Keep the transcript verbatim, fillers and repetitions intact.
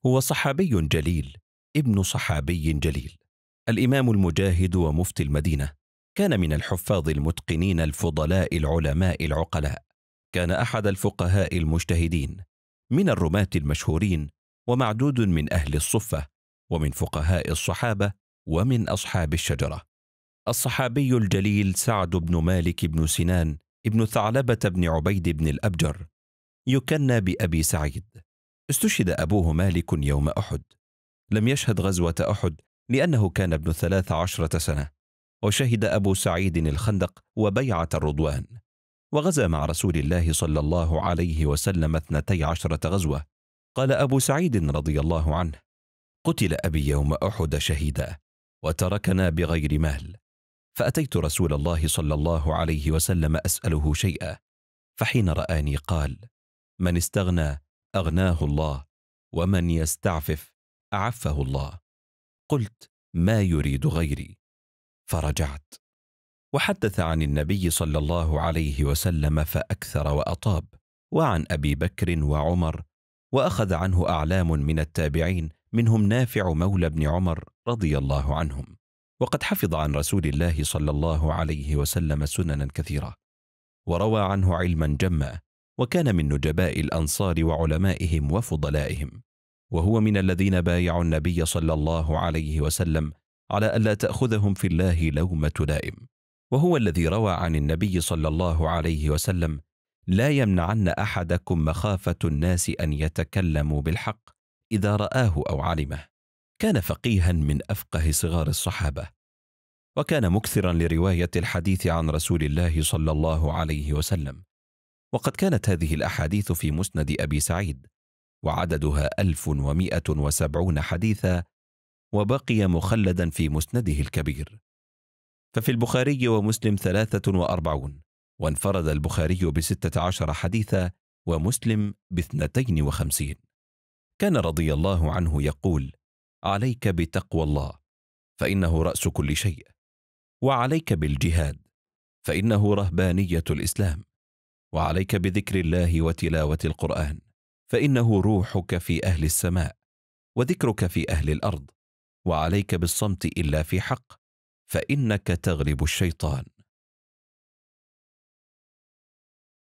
هو صحابي جليل، ابن صحابي جليل، الإمام المجاهد ومفتي المدينة. كان من الحفاظ المتقنين الفضلاء العلماء العقلاء. كان أحد الفقهاء المجتهدين، من الرماة المشهورين، ومعدود من أهل الصفة، ومن فقهاء الصحابة، ومن أصحاب الشجرة. الصحابي الجليل سعد بن مالك بن سنان ابن ثعلبة بن عبيد بن الأبجر، يكنى بأبي سعيد. استشهد أبوه مالك يوم أحد. لم يشهد غزوة أحد لأنه كان ابن ثلاث عشرة سنة. وشهد أبو سعيد الخندق وبيعة الرضوان، وغزا مع رسول الله صلى الله عليه وسلم اثنتي عشرة غزوة. قال أبو سعيد رضي الله عنه: قتل أبي يوم أحد شهيدا، وتركنا بغير مال، فأتيت رسول الله صلى الله عليه وسلم أسأله شيئا، فحين رآني قال: من استغنى أغناه الله، ومن يستعفف أعفه الله. قلت: ما يريد غيري؟ فرجعت. وحدث عن النبي صلى الله عليه وسلم فأكثر وأطاب، وعن أبي بكر وعمر، وأخذ عنه أعلام من التابعين، منهم نافع مولى بن عمر رضي الله عنهم. وقد حفظ عن رسول الله صلى الله عليه وسلم سننا كثيرة، وروى عنه علما جما، وكان من نجباء الأنصار وعلمائهم وفضلائهم. وهو من الذين بايعوا النبي صلى الله عليه وسلم على ألا تأخذهم في الله لومة لائم. وهو الذي روى عن النبي صلى الله عليه وسلم: لا يمنعن أحدكم مخافة الناس أن يتكلموا بالحق إذا رآه أو علمه. كان فقيها من أفقه صغار الصحابة، وكان مكثرا لرواية الحديث عن رسول الله صلى الله عليه وسلم. وقد كانت هذه الأحاديث في مسند أبي سعيد، وعددها ألف ومئة وسبعون حديثا، وبقي مخلدا في مسنده الكبير. ففي البخاري ومسلم ثلاثة وأربعون، وانفرد البخاري بستة عشر حديثا، ومسلم باثنتين وخمسين. كان رضي الله عنه يقول: عليك بتقوى الله، فإنه رأس كل شيء، وعليك بالجهاد، فإنه رهبانية الإسلام، وعليك بذكر الله وتلاوة القرآن، فإنه روحك في أهل السماء، وذكرك في أهل الأرض، وعليك بالصمت إلا في حق، فإنك تغلب الشيطان.